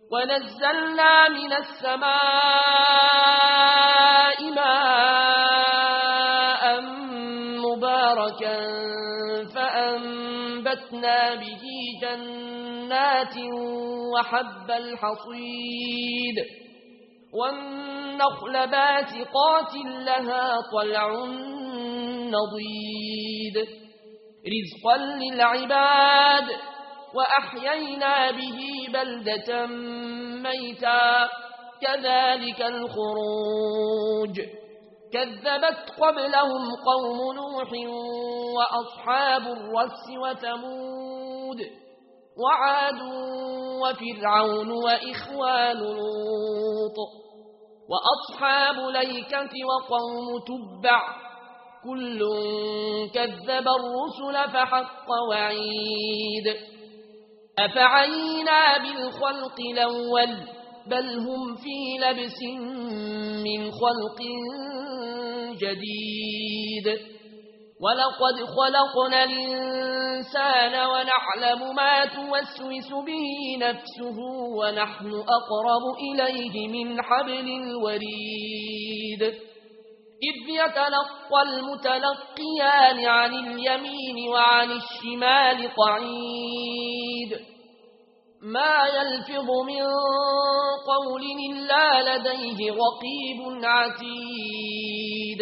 ونزلنا من السماء ماء مباركا فأنبتنا به جنات وحب الحصيد والنخل باسقات لها طلع نضيد رزقا للعباد وأحيينا به بلدة ميتا كذلك الخروج كذبت قبلهم قوم نوح وأصحاب الرس وثمود وعاد وفرعون وإخوان لوط وأصحاب الأيكة وقوم تبع كل كذب الرسل فحق وعيد أفعينا بالخلق الأول بل هم في لبس من خلق جديد ولقد خلقنا الإنسان ونعلم ما توسوس به نفسه ونحن أقرب إليه من حبل الوريد إذ يتلقى المتلقيان عن اليمين وعن الشمال قعيد ما يلفظ من قول إلا لديه رقيب عتيد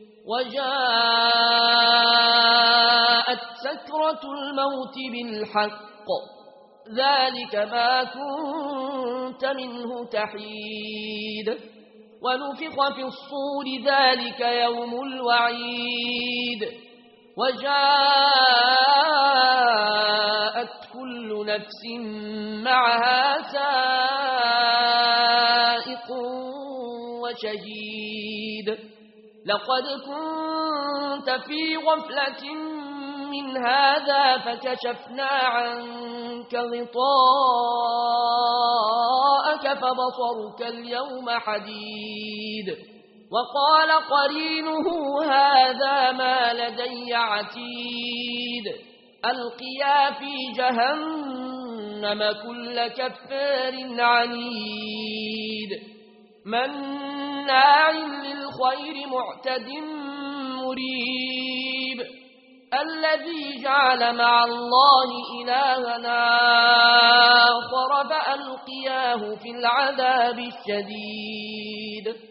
وجاءت سكرة الموت بالحق ذلك ما كنت منه تحيد ونفخ في الصور ذلك يوم الوعيد وجاءت كل نفس معها سائق وشهيد لقد كنت في غفلة من هذا فكشفنا عنك غطاءك فبصرك اليوم حديد وقال قرينه هذا ما لدي عتيد ألقيا في جهنم كل كفار عنيد مناع للخير معتد مريب الذي جعل مع الله إلها آخر فألقياه في العذاب الشديد